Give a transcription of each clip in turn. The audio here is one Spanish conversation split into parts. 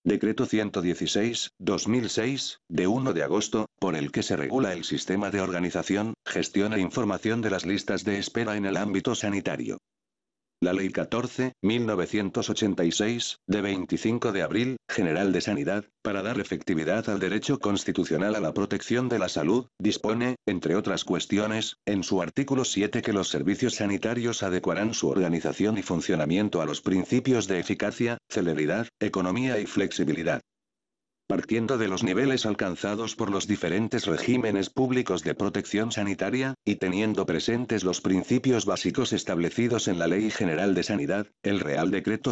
Decreto 116/2006, de 1 de agosto, por el que se regula el sistema de organización, gestión e información de las listas de espera en el ámbito sanitario. La Ley 14.1986, de 25 de abril, General de Sanidad, para dar efectividad al derecho constitucional a la protección de la salud, dispone, entre otras cuestiones, en su artículo 7 que los servicios sanitarios adecuarán su organización y funcionamiento a los principios de eficacia, celeridad, economía y flexibilidad. Partiendo de los niveles alcanzados por los diferentes regímenes públicos de protección sanitaria, y teniendo presentes los principios básicos establecidos en la Ley General de Sanidad, el Real Decreto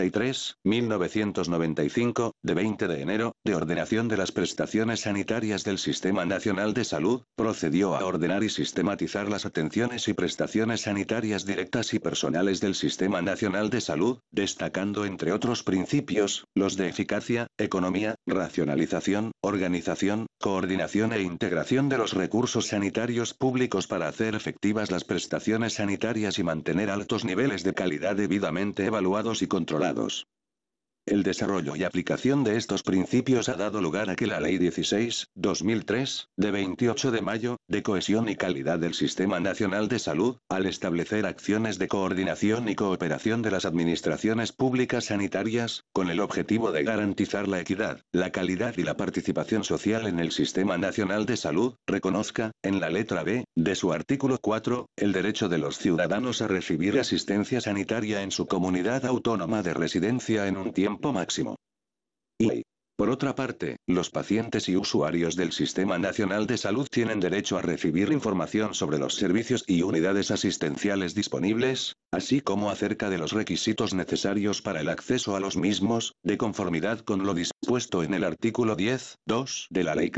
63/1995, de 20 de enero, de ordenación de las prestaciones sanitarias del Sistema Nacional de Salud, procedió a ordenar y sistematizar las atenciones y prestaciones sanitarias directas y personales del Sistema Nacional de Salud, destacando entre otros principios, los de eficacia, economía, racionalización, organización, coordinación e integración de los recursos sanitarios públicos para hacer efectivas las prestaciones sanitarias y mantener altos niveles de calidad debidamente evaluados y controlados. El desarrollo y aplicación de estos principios ha dado lugar a que la Ley 16/2003, de 28 de mayo, de cohesión y calidad del Sistema Nacional de Salud, al establecer acciones de coordinación y cooperación de las administraciones públicas sanitarias, con el objetivo de garantizar la equidad, la calidad y la participación social en el Sistema Nacional de Salud, reconozca, en la letra B, de su artículo 4, el derecho de los ciudadanos a recibir asistencia sanitaria en su comunidad autónoma de residencia en un tiempo máximo. Y, por otra parte, los pacientes y usuarios del Sistema Nacional de Salud tienen derecho a recibir información sobre los servicios y unidades asistenciales disponibles, así como acerca de los requisitos necesarios para el acceso a los mismos, de conformidad con lo dispuesto en el artículo 10.2 de la Ley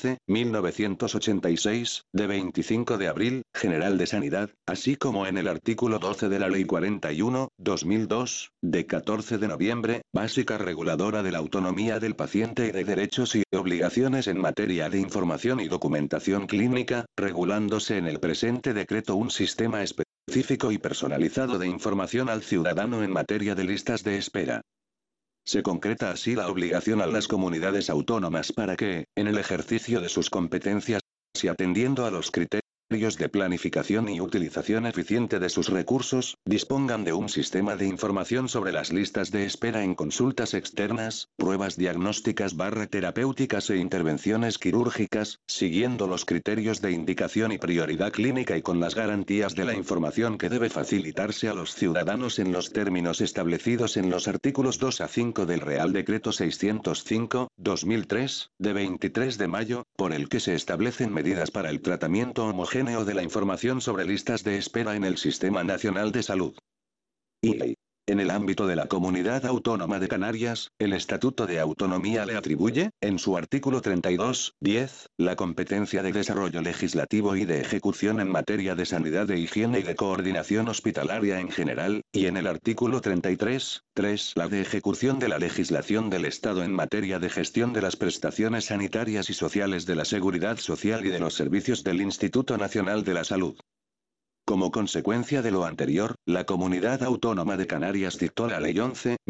14.1986, de 25 de abril, General de Sanidad, así como en el artículo 12 de la Ley 41/2002, de 14 de noviembre, básica reguladora de la autonomía del paciente y de derechos y obligaciones en materia de información y documentación clínica, regulándose en el presente decreto un sistema específico y personalizado de información al ciudadano en materia de listas de espera. Se concreta así la obligación a las comunidades autónomas para que, en el ejercicio de sus competencias y atendiendo a los criterios de planificación y utilización eficiente de sus recursos, dispongan de un sistema de información sobre las listas de espera en consultas externas, pruebas diagnósticas terapéuticas e intervenciones quirúrgicas, siguiendo los criterios de indicación y prioridad clínica y con las garantías de la información que debe facilitarse a los ciudadanos en los términos establecidos en los artículos 2 a 5 del Real Decreto 605/2003, de 23 de mayo, por el que se establecen medidas para el tratamiento homogéneo de la información sobre listas de espera en el Sistema Nacional de Salud. Y, en el ámbito de la Comunidad Autónoma de Canarias, el Estatuto de Autonomía le atribuye, en su artículo 32.10, la competencia de desarrollo legislativo y de ejecución en materia de sanidad de higiene y de coordinación hospitalaria en general, y en el artículo 33.3, la de ejecución de la legislación del Estado en materia de gestión de las prestaciones sanitarias y sociales de la Seguridad Social y de los servicios del Instituto Nacional de la Salud. Como consecuencia de lo anterior, la Comunidad Autónoma de Canarias dictó la Ley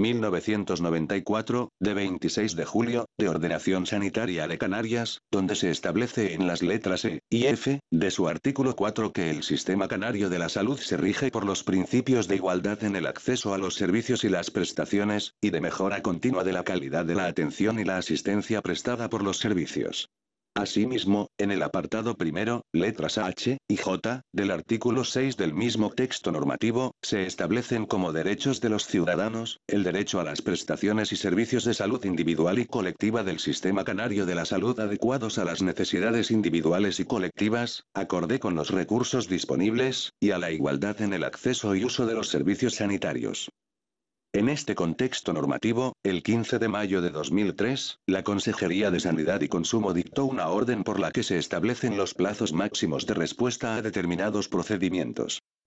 11.1994, de 26 de julio, de Ordenación Sanitaria de Canarias, donde se establece en las letras E y F, de su artículo 4 que el sistema canario de la salud se rige por los principios de igualdad en el acceso a los servicios y las prestaciones, y de mejora continua de la calidad de la atención y la asistencia prestada por los servicios. Asimismo, en el apartado primero, letras H y J, del artículo 6 del mismo texto normativo, se establecen como derechos de los ciudadanos, el derecho a las prestaciones y servicios de salud individual y colectiva del sistema canario de la salud adecuados a las necesidades individuales y colectivas, acorde con los recursos disponibles, y a la igualdad en el acceso y uso de los servicios sanitarios. En este contexto normativo, el 15 de mayo de 2003, la Consejería de Sanidad y Consumo dictó una orden por la que se establecen los plazos máximos de respuesta a determinados procedimientos,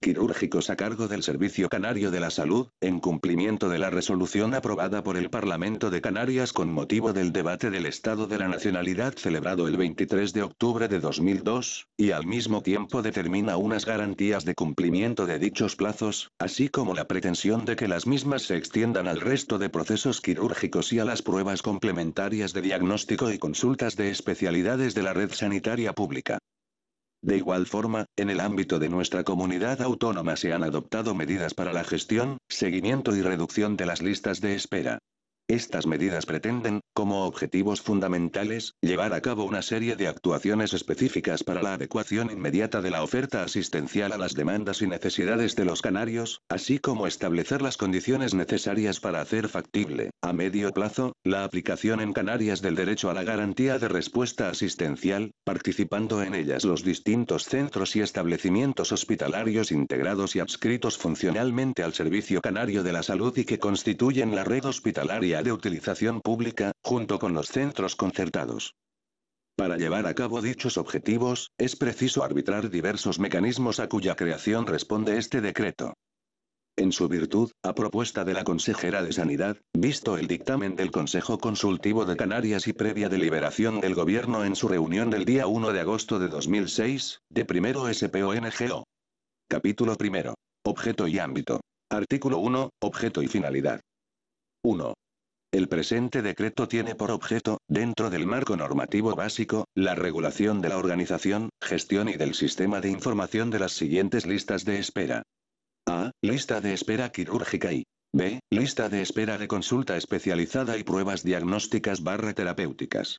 quirúrgicos a cargo del Servicio Canario de la Salud, en cumplimiento de la resolución aprobada por el Parlamento de Canarias con motivo del debate del Estado de la Nacionalidad celebrado el 23 de octubre de 2002, y al mismo tiempo determina unas garantías de cumplimiento de dichos plazos, así como la pretensión de que las mismas se extiendan al resto de procesos quirúrgicos y a las pruebas complementarias de diagnóstico y consultas de especialidades de la red sanitaria pública. De igual forma, en el ámbito de nuestra comunidad autónoma se han adoptado medidas para la gestión, seguimiento y reducción de las listas de espera. Estas medidas pretenden, como objetivos fundamentales, llevar a cabo una serie de actuaciones específicas para la adecuación inmediata de la oferta asistencial a las demandas y necesidades de los canarios, así como establecer las condiciones necesarias para hacer factible, a medio plazo, la aplicación en Canarias del derecho a la garantía de respuesta asistencial, participando en ellas los distintos centros y establecimientos hospitalarios integrados y adscritos funcionalmente al Servicio Canario de la Salud y que constituyen la red hospitalaria de utilización pública, junto con los centros concertados. Para llevar a cabo dichos objetivos, es preciso arbitrar diversos mecanismos a cuya creación responde este decreto. En su virtud, a propuesta de la consejera de Sanidad, visto el dictamen del Consejo Consultivo de Canarias y previa deliberación del Gobierno en su reunión del día 1 de agosto de 2006, de primero SPONGO. Capítulo primero. Objeto y ámbito. Artículo 1, objeto y finalidad. 1. El presente decreto tiene por objeto, dentro del marco normativo básico, la regulación de la organización, gestión y del sistema de información de las siguientes listas de espera. A. Lista de espera quirúrgica y B. Lista de espera de consulta especializada y pruebas diagnósticas terapéuticas.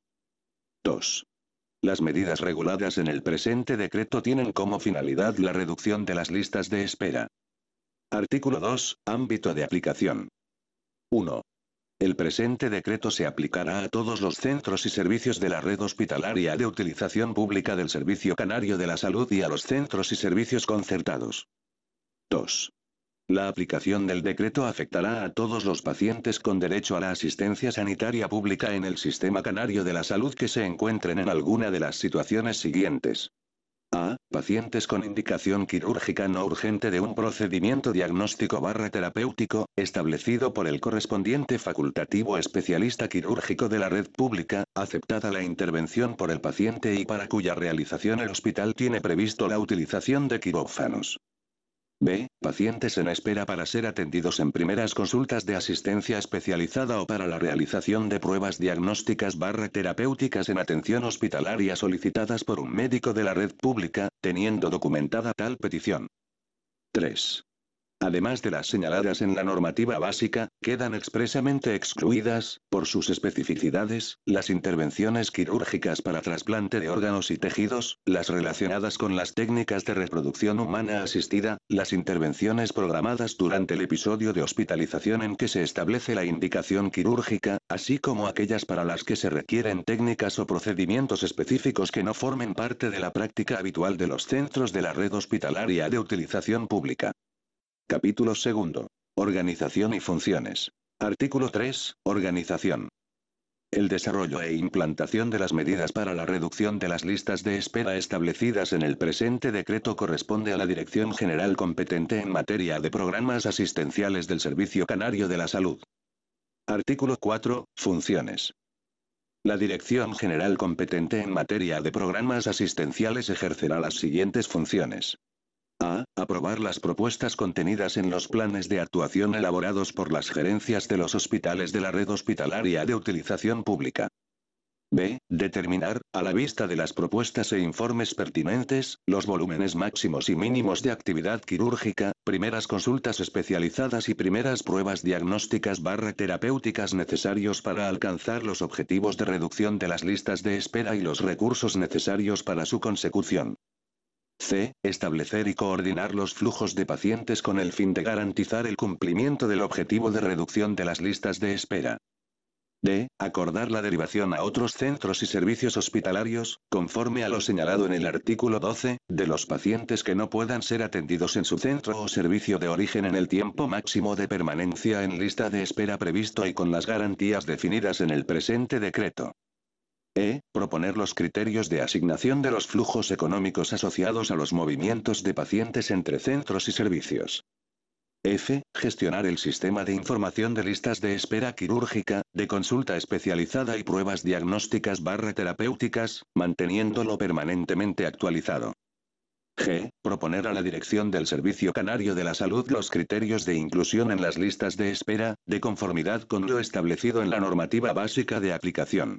2. Las medidas reguladas en el presente decreto tienen como finalidad la reducción de las listas de espera. Artículo 2. Ámbito de aplicación. 1. El presente decreto se aplicará a todos los centros y servicios de la red hospitalaria de utilización pública del Servicio Canario de la Salud y a los centros y servicios concertados. 2. La aplicación del decreto afectará a todos los pacientes con derecho a la asistencia sanitaria pública en el Sistema Canario de la Salud que se encuentren en alguna de las situaciones siguientes. A. Pacientes con indicación quirúrgica no urgente de un procedimiento diagnóstico terapéutico, establecido por el correspondiente facultativo especialista quirúrgico de la red pública, aceptada la intervención por el paciente y para cuya realización el hospital tiene previsto la utilización de quirófanos. B. Pacientes en espera para ser atendidos en primeras consultas de asistencia especializada o para la realización de pruebas diagnósticas terapéuticas en atención hospitalaria solicitadas por un médico de la red pública, teniendo documentada tal petición. 3. Además de las señaladas en la normativa básica, quedan expresamente excluidas, por sus especificidades, las intervenciones quirúrgicas para trasplante de órganos y tejidos, las relacionadas con las técnicas de reproducción humana asistida, las intervenciones programadas durante el episodio de hospitalización en que se establece la indicación quirúrgica, así como aquellas para las que se requieren técnicas o procedimientos específicos que no formen parte de la práctica habitual de los centros de la red hospitalaria de utilización pública. Capítulo 2. Organización y funciones. Artículo 3. Organización. El desarrollo e implantación de las medidas para la reducción de las listas de espera establecidas en el presente decreto corresponde a la Dirección General competente en materia de programas asistenciales del Servicio Canario de la Salud. Artículo 4. Funciones. La Dirección General competente en materia de programas asistenciales ejercerá las siguientes funciones. A. Aprobar las propuestas contenidas en los planes de actuación elaborados por las gerencias de los hospitales de la red hospitalaria de utilización pública. B. Determinar, a la vista de las propuestas e informes pertinentes, los volúmenes máximos y mínimos de actividad quirúrgica, primeras consultas especializadas y primeras pruebas diagnósticas terapéuticas necesarios para alcanzar los objetivos de reducción de las listas de espera y los recursos necesarios para su consecución. C. Establecer y coordinar los flujos de pacientes con el fin de garantizar el cumplimiento del objetivo de reducción de las listas de espera. D. Acordar la derivación a otros centros y servicios hospitalarios, conforme a lo señalado en el artículo 12, de los pacientes que no puedan ser atendidos en su centro o servicio de origen en el tiempo máximo de permanencia en lista de espera previsto y con las garantías definidas en el presente decreto. Proponer los criterios de asignación de los flujos económicos asociados a los movimientos de pacientes entre centros y servicios. F. Gestionar el sistema de información de listas de espera quirúrgica, de consulta especializada y pruebas diagnósticas terapéuticas, manteniéndolo permanentemente actualizado. G. Proponer a la Dirección del Servicio Canario de la Salud los criterios de inclusión en las listas de espera, de conformidad con lo establecido en la normativa básica de aplicación.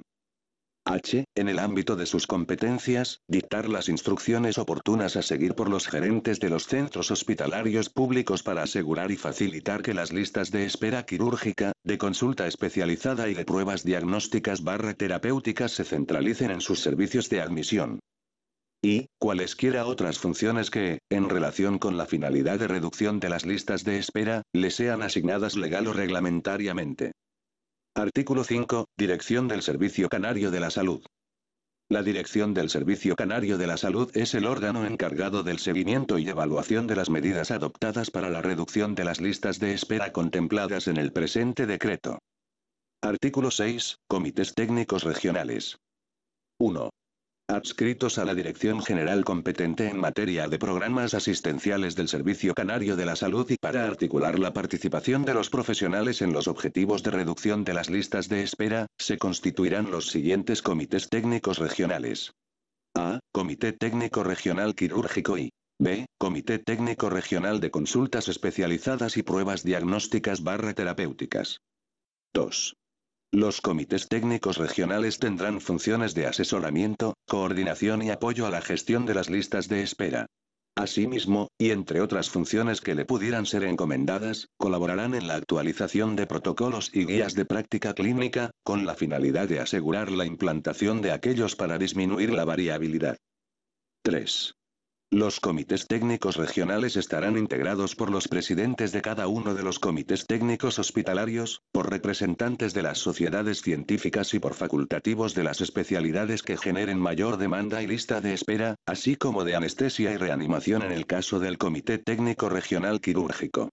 H. En el ámbito de sus competencias, dictar las instrucciones oportunas a seguir por los gerentes de los centros hospitalarios públicos para asegurar y facilitar que las listas de espera quirúrgica, de consulta especializada y de pruebas diagnósticas terapéuticas se centralicen en sus servicios de admisión. Y, cualesquiera otras funciones que, en relación con la finalidad de reducción de las listas de espera, le sean asignadas legal o reglamentariamente. Artículo 5. Dirección del Servicio Canario de la Salud. La Dirección del Servicio Canario de la Salud es el órgano encargado del seguimiento y evaluación de las medidas adoptadas para la reducción de las listas de espera contempladas en el presente decreto. Artículo 6. Comités técnicos regionales. 1. Adscritos a la Dirección General competente en materia de programas asistenciales del Servicio Canario de la Salud y para articular la participación de los profesionales en los objetivos de reducción de las listas de espera, se constituirán los siguientes comités técnicos regionales. A. Comité Técnico Regional Quirúrgico y B. Comité Técnico Regional de Consultas Especializadas y Pruebas Diagnósticas terapéuticas. 2. Los comités técnicos regionales tendrán funciones de asesoramiento, coordinación y apoyo a la gestión de las listas de espera. Asimismo, y entre otras funciones que le pudieran ser encomendadas, colaborarán en la actualización de protocolos y guías de práctica clínica, con la finalidad de asegurar la implantación de aquellos para disminuir la variabilidad. 3. Los comités técnicos regionales estarán integrados por los presidentes de cada uno de los comités técnicos hospitalarios, por representantes de las sociedades científicas y por facultativos de las especialidades que generen mayor demanda y lista de espera, así como de anestesia y reanimación en el caso del Comité Técnico Regional Quirúrgico.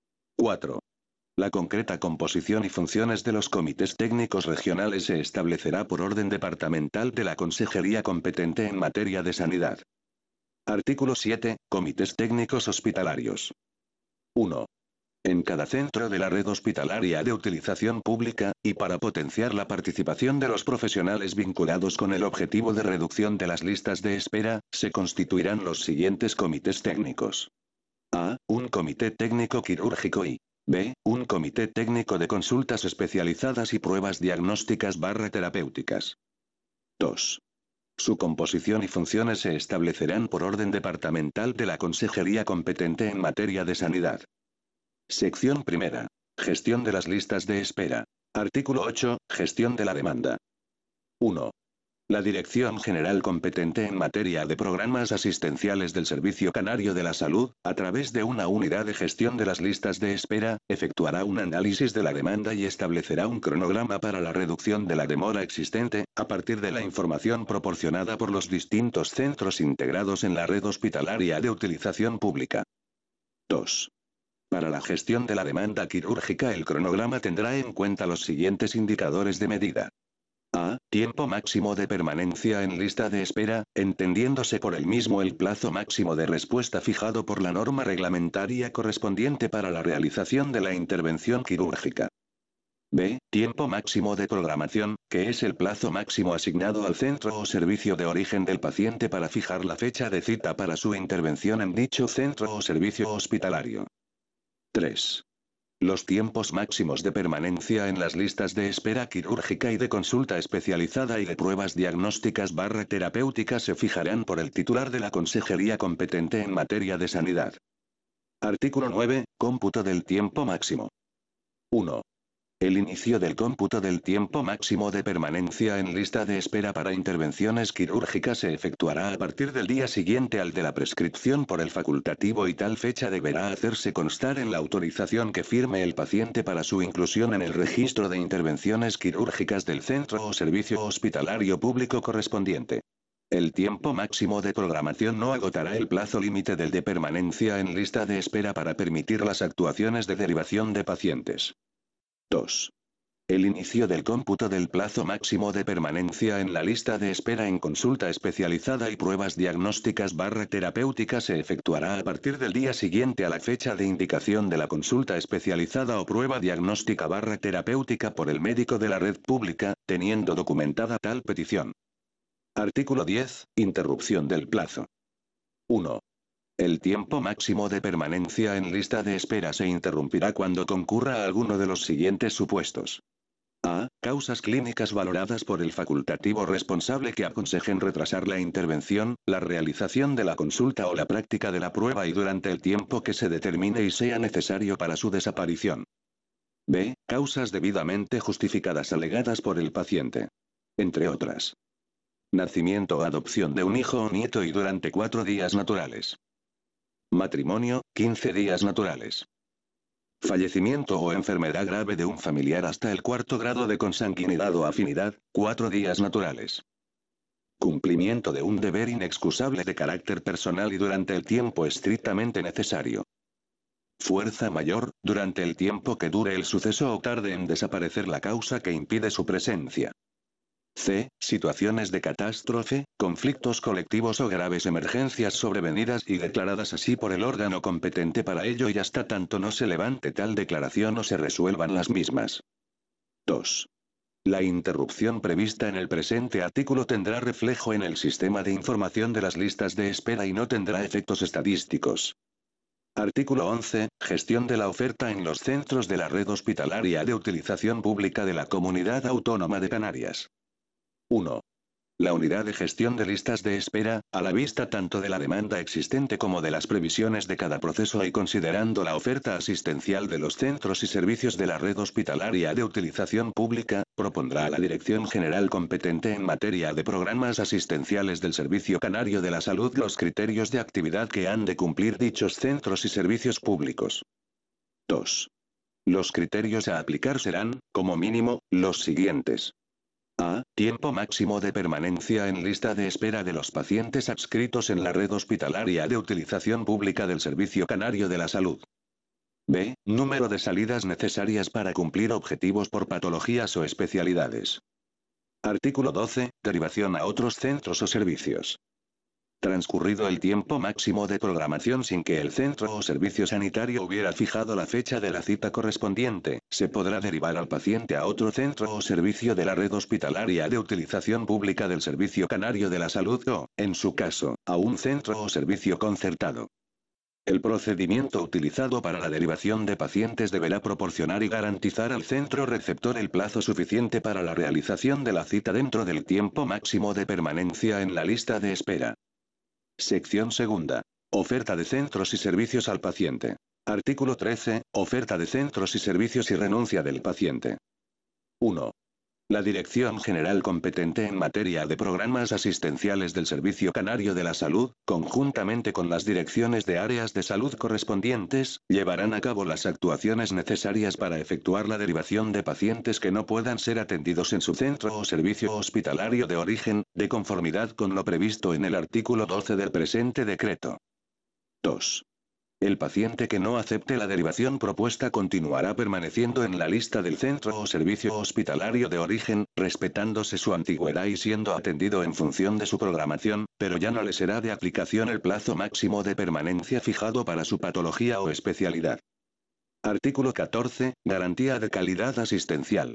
4. La concreta composición y funciones de los comités técnicos regionales se establecerá por orden departamental de la Consejería competente en materia de sanidad. Artículo 7. Comités técnicos hospitalarios. 1. En cada centro de la red hospitalaria de utilización pública, y para potenciar la participación de los profesionales vinculados con el objetivo de reducción de las listas de espera, se constituirán los siguientes comités técnicos. A. Un comité técnico quirúrgico y B. Un comité técnico de consultas especializadas y pruebas diagnósticas terapéuticas. 2. Su composición y funciones se establecerán por orden departamental de la Consejería competente en materia de sanidad. Sección primera. Gestión de las listas de espera. Artículo 8. Gestión de la demanda. 1. La Dirección General competente en materia de programas asistenciales del Servicio Canario de la Salud, a través de una unidad de gestión de las listas de espera, efectuará un análisis de la demanda y establecerá un cronograma para la reducción de la demora existente, a partir de la información proporcionada por los distintos centros integrados en la red hospitalaria de utilización pública. 2. Para la gestión de la demanda quirúrgica, el cronograma tendrá en cuenta los siguientes indicadores de medida. A. Tiempo máximo de permanencia en lista de espera, entendiéndose por el mismo el plazo máximo de respuesta fijado por la norma reglamentaria correspondiente para la realización de la intervención quirúrgica. B. Tiempo máximo de programación, que es el plazo máximo asignado al centro o servicio de origen del paciente para fijar la fecha de cita para su intervención en dicho centro o servicio hospitalario. 3. Los tiempos máximos de permanencia en las listas de espera quirúrgica y de consulta especializada y de pruebas diagnósticas terapéuticas se fijarán por el titular de la Consejería competente en materia de sanidad. Artículo 9. Cómputo del tiempo máximo. 1. El inicio del cómputo del tiempo máximo de permanencia en lista de espera para intervenciones quirúrgicas se efectuará a partir del día siguiente al de la prescripción por el facultativo y tal fecha deberá hacerse constar en la autorización que firme el paciente para su inclusión en el registro de intervenciones quirúrgicas del centro o servicio hospitalario público correspondiente. El tiempo máximo de programación no agotará el plazo límite del de permanencia en lista de espera para permitir las actuaciones de derivación de pacientes. 2. El inicio del cómputo del plazo máximo de permanencia en la lista de espera en consulta especializada y pruebas diagnósticas terapéuticas se efectuará a partir del día siguiente a la fecha de indicación de la consulta especializada o prueba diagnóstica terapéutica por el médico de la red pública, teniendo documentada tal petición. Artículo 10. Interrupción del plazo. 1. El tiempo máximo de permanencia en lista de espera se interrumpirá cuando concurra a alguno de los siguientes supuestos. A. Causas clínicas valoradas por el facultativo responsable que aconsejen retrasar la intervención, la realización de la consulta o la práctica de la prueba y durante el tiempo que se determine y sea necesario para su desaparición. B. Causas debidamente justificadas alegadas por el paciente. Entre otras. Nacimiento o adopción de un hijo o nieto y durante 4 días naturales. Matrimonio, 15 días naturales. Fallecimiento o enfermedad grave de un familiar hasta el 4º grado de consanguinidad o afinidad, 4 días naturales. Cumplimiento de un deber inexcusable de carácter personal y durante el tiempo estrictamente necesario. Fuerza mayor, durante el tiempo que dure el suceso o tarde en desaparecer la causa que impide su presencia. C. Situaciones de catástrofe, conflictos colectivos o graves emergencias sobrevenidas y declaradas así por el órgano competente para ello y hasta tanto no se levante tal declaración o se resuelvan las mismas. 2. La interrupción prevista en el presente artículo tendrá reflejo en el sistema de información de las listas de espera y no tendrá efectos estadísticos. Artículo 11. Gestión de la oferta en los centros de la red hospitalaria de utilización pública de la Comunidad Autónoma de Canarias. 1. La unidad de gestión de listas de espera, a la vista tanto de la demanda existente como de las previsiones de cada proceso y considerando la oferta asistencial de los centros y servicios de la red hospitalaria de utilización pública, propondrá a la Dirección General competente en materia de programas asistenciales del Servicio Canario de la Salud los criterios de actividad que han de cumplir dichos centros y servicios públicos. 2. Los criterios a aplicar serán, como mínimo, los siguientes. A. Tiempo máximo de permanencia en lista de espera de los pacientes adscritos en la red hospitalaria de utilización pública del Servicio Canario de la Salud. B. Número de salidas necesarias para cumplir objetivos por patologías o especialidades. Artículo 12. Derivación a otros centros o servicios. Transcurrido el tiempo máximo de programación sin que el centro o servicio sanitario hubiera fijado la fecha de la cita correspondiente, se podrá derivar al paciente a otro centro o servicio de la red hospitalaria de utilización pública del Servicio Canario de la Salud o, en su caso, a un centro o servicio concertado. El procedimiento utilizado para la derivación de pacientes deberá proporcionar y garantizar al centro receptor el plazo suficiente para la realización de la cita dentro del tiempo máximo de permanencia en la lista de espera. Sección segunda. Oferta de centros y servicios al paciente. Artículo 13. Oferta de centros y servicios y renuncia del paciente. 1. La Dirección General competente en materia de programas asistenciales del Servicio Canario de la Salud, conjuntamente con las direcciones de áreas de salud correspondientes, llevarán a cabo las actuaciones necesarias para efectuar la derivación de pacientes que no puedan ser atendidos en su centro o servicio hospitalario de origen, de conformidad con lo previsto en el artículo 12 del presente decreto. 2. El paciente que no acepte la derivación propuesta continuará permaneciendo en la lista del centro o servicio hospitalario de origen, respetándose su antigüedad y siendo atendido en función de su programación, pero ya no le será de aplicación el plazo máximo de permanencia fijado para su patología o especialidad. Artículo 14. Garantía de calidad asistencial.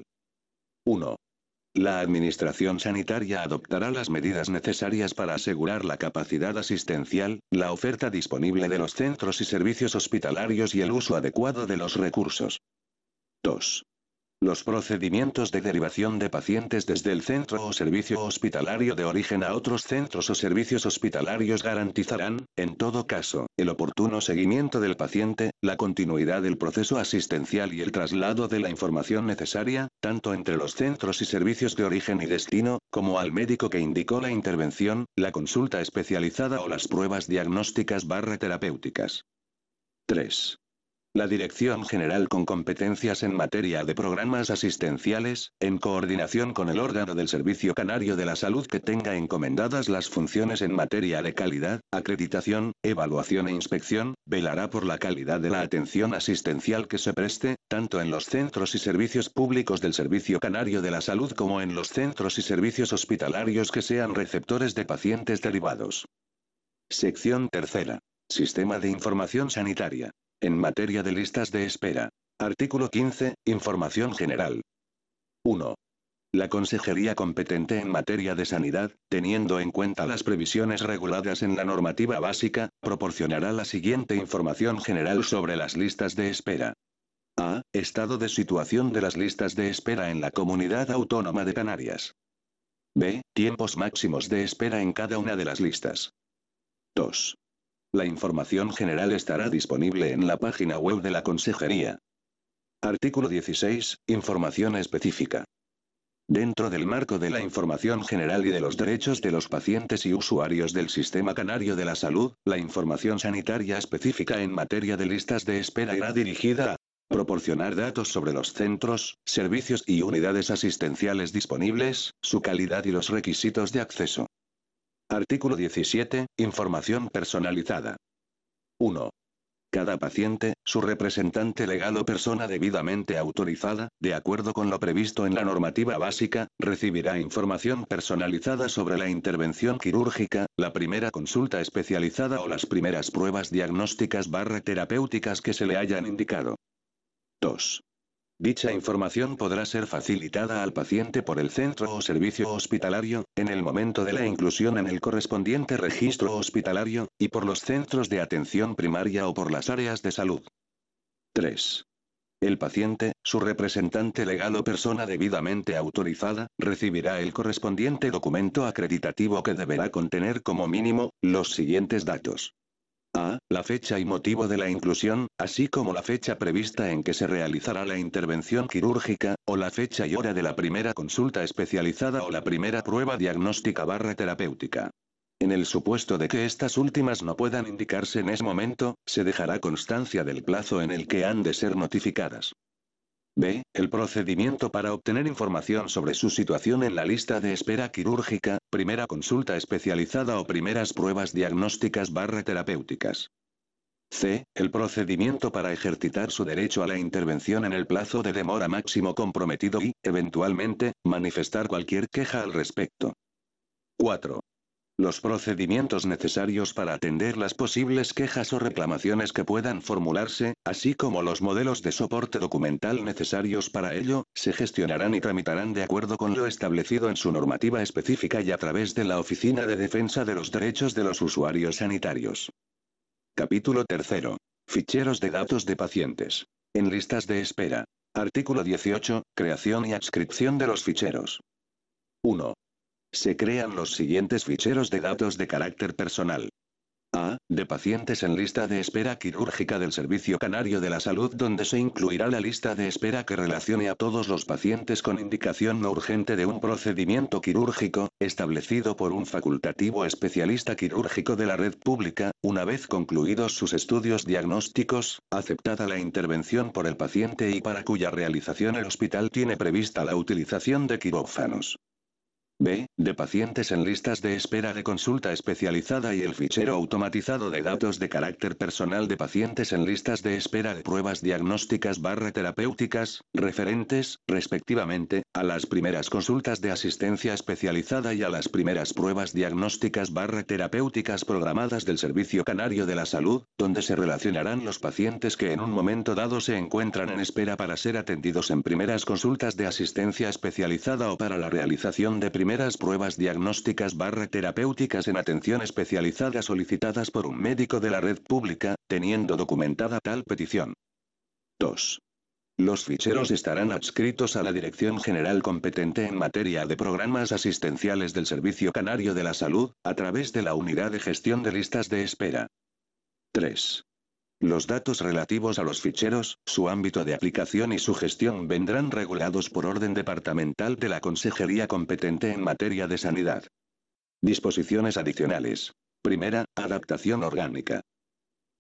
1. La Administración Sanitaria adoptará las medidas necesarias para asegurar la capacidad asistencial, la oferta disponible de los centros y servicios hospitalarios y el uso adecuado de los recursos. 2. Los procedimientos de derivación de pacientes desde el centro o servicio hospitalario de origen a otros centros o servicios hospitalarios garantizarán, en todo caso, el oportuno seguimiento del paciente, la continuidad del proceso asistencial y el traslado de la información necesaria, tanto entre los centros y servicios de origen y destino, como al médico que indicó la intervención, la consulta especializada o las pruebas diagnósticas terapéuticas. 3. La Dirección General con competencias en materia de programas asistenciales, en coordinación con el órgano del Servicio Canario de la Salud que tenga encomendadas las funciones en materia de calidad, acreditación, evaluación e inspección, velará por la calidad de la atención asistencial que se preste, tanto en los centros y servicios públicos del Servicio Canario de la Salud como en los centros y servicios hospitalarios que sean receptores de pacientes derivados. Sección tercera. Sistema de Información Sanitaria. En materia de listas de espera. Artículo 15. Información general. 1. La Consejería competente en materia de sanidad, teniendo en cuenta las previsiones reguladas en la normativa básica, proporcionará la siguiente información general sobre las listas de espera. A. Estado de situación de las listas de espera en la Comunidad Autónoma de Canarias. B. Tiempos máximos de espera en cada una de las listas. 2. La información general estará disponible en la página web de la Consejería. Artículo 16. Información específica. Dentro del marco de la información general y de los derechos de los pacientes y usuarios del Sistema Canario de la Salud, la información sanitaria específica en materia de listas de espera irá dirigida a proporcionar datos sobre los centros, servicios y unidades asistenciales disponibles, su calidad y los requisitos de acceso. Artículo 17. Información personalizada. 1. Cada paciente, su representante legal o persona debidamente autorizada, de acuerdo con lo previsto en la normativa básica, recibirá información personalizada sobre la intervención quirúrgica, la primera consulta especializada o las primeras pruebas diagnósticas/terapéuticas que se le hayan indicado. 2. Dicha información podrá ser facilitada al paciente por el centro o servicio hospitalario, en el momento de la inclusión en el correspondiente registro hospitalario, y por los centros de atención primaria o por las áreas de salud. 3. El paciente, su representante legal o persona debidamente autorizada, recibirá el correspondiente documento acreditativo que deberá contener como mínimo, los siguientes datos. A. La fecha y motivo de la inclusión, así como la fecha prevista en que se realizará la intervención quirúrgica, o la fecha y hora de la primera consulta especializada o la primera prueba diagnóstica/terapéutica. En el supuesto de que estas últimas no puedan indicarse en ese momento, se dejará constancia del plazo en el que han de ser notificadas. B. El procedimiento para obtener información sobre su situación en la lista de espera quirúrgica, primera consulta especializada o primeras pruebas diagnósticas/terapéuticas. C. El procedimiento para ejercitar su derecho a la intervención en el plazo de demora máximo comprometido y, eventualmente, manifestar cualquier queja al respecto. 4. Los procedimientos necesarios para atender las posibles quejas o reclamaciones que puedan formularse, así como los modelos de soporte documental necesarios para ello, se gestionarán y tramitarán de acuerdo con lo establecido en su normativa específica y a través de la Oficina de Defensa de los Derechos de los Usuarios Sanitarios. Capítulo 3. Ficheros de datos de pacientes. En listas de espera. Artículo 18. Creación y adscripción de los ficheros. 1. Se crean los siguientes ficheros de datos de carácter personal. A. De pacientes en lista de espera quirúrgica del Servicio Canario de la Salud, donde se incluirá la lista de espera que relacione a todos los pacientes con indicación no urgente de un procedimiento quirúrgico, establecido por un facultativo especialista quirúrgico de la red pública, una vez concluidos sus estudios diagnósticos, aceptada la intervención por el paciente y para cuya realización el hospital tiene prevista la utilización de quirófanos. B. De pacientes en listas de espera de consulta especializada y el fichero automatizado de datos de carácter personal de pacientes en listas de espera de pruebas diagnósticas/terapéuticas, referentes, respectivamente, a las primeras consultas de asistencia especializada y a las primeras pruebas diagnósticas/terapéuticas programadas del Servicio Canario de la Salud, donde se relacionarán los pacientes que en un momento dado se encuentran en espera para ser atendidos en primeras consultas de asistencia especializada o para la realización de primeras pruebas diagnósticas/terapéuticas en atención especializada solicitadas por un médico de la red pública, teniendo documentada tal petición. 2. Los ficheros estarán adscritos a la Dirección General competente en materia de programas asistenciales del Servicio Canario de la Salud, a través de la Unidad de Gestión de Listas de Espera. 3. Los datos relativos a los ficheros, su ámbito de aplicación y su gestión vendrán regulados por orden departamental de la Consejería competente en materia de sanidad. Disposiciones adicionales. Primera, adaptación orgánica.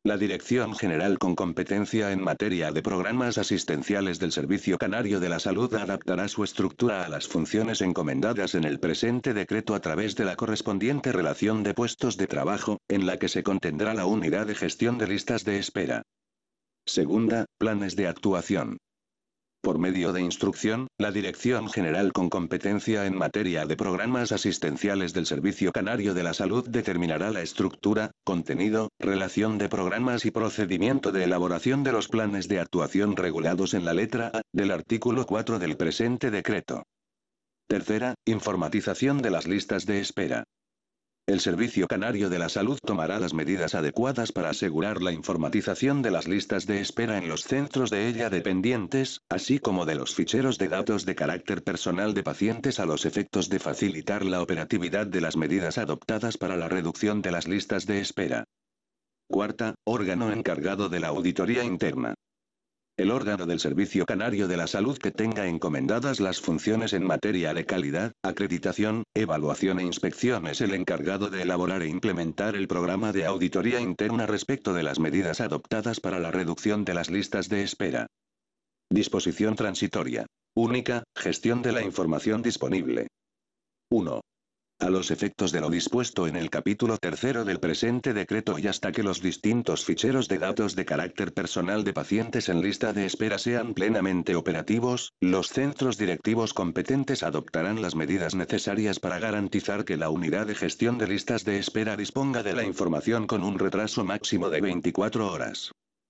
La Dirección General con competencia en materia de programas asistenciales del Servicio Canario de la Salud adaptará su estructura a las funciones encomendadas en el presente decreto a través de la correspondiente relación de puestos de trabajo, en la que se contendrá la unidad de gestión de listas de espera. Segunda, planes de actuación. Por medio de instrucción, la Dirección General con competencia en materia de programas asistenciales del Servicio Canario de la Salud determinará la estructura, contenido, relación de programas y procedimiento de elaboración de los planes de actuación regulados en la letra A del artículo 4 del presente decreto. Tercera, informatización de las listas de espera. El Servicio Canario de la Salud tomará las medidas adecuadas para asegurar la informatización de las listas de espera en los centros de ella dependientes, así como de los ficheros de datos de carácter personal de pacientes a los efectos de facilitar la operatividad de las medidas adoptadas para la reducción de las listas de espera. Cuarta, órgano encargado de la auditoría interna. El órgano del Servicio Canario de la Salud que tenga encomendadas las funciones en materia de calidad, acreditación, evaluación e inspección es el encargado de elaborar e implementar el programa de auditoría interna respecto de las medidas adoptadas para la reducción de las listas de espera. Disposición transitoria. Única, gestión de la información disponible. 1. A los efectos de lo dispuesto en el capítulo 3 del presente decreto y hasta que los distintos ficheros de datos de carácter personal de pacientes en lista de espera sean plenamente operativos, los centros directivos competentes adoptarán las medidas necesarias para garantizar que la unidad de gestión de listas de espera disponga de la información con un retraso máximo de 24 horas.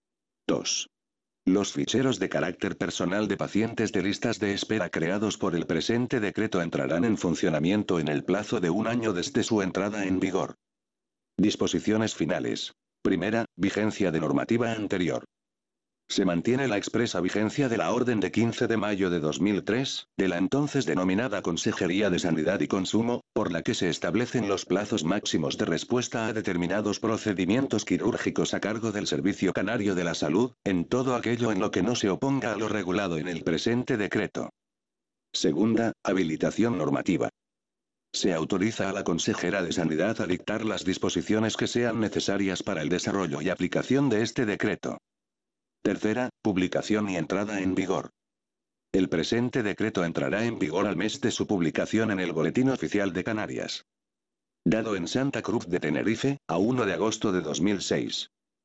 2. Los ficheros de carácter personal de pacientes de listas de espera creados por el presente decreto entrarán en funcionamiento en el plazo de un año desde su entrada en vigor. Disposiciones finales. Primera, vigencia de normativa anterior. Se mantiene la expresa vigencia de la orden de 15 de mayo de 2003, de la entonces denominada Consejería de Sanidad y Consumo, por la que se establecen los plazos máximos de respuesta a determinados procedimientos quirúrgicos a cargo del Servicio Canario de la Salud, en todo aquello en lo que no se oponga a lo regulado en el presente decreto. Segunda, habilitación normativa. Se autoriza a la consejera de Sanidad a dictar las disposiciones que sean necesarias para el desarrollo y aplicación de este decreto. Tercera, publicación y entrada en vigor. El presente decreto entrará en vigor al mes de su publicación en el Boletín Oficial de Canarias. Dado en Santa Cruz de Tenerife, a 1 de agosto de 2006.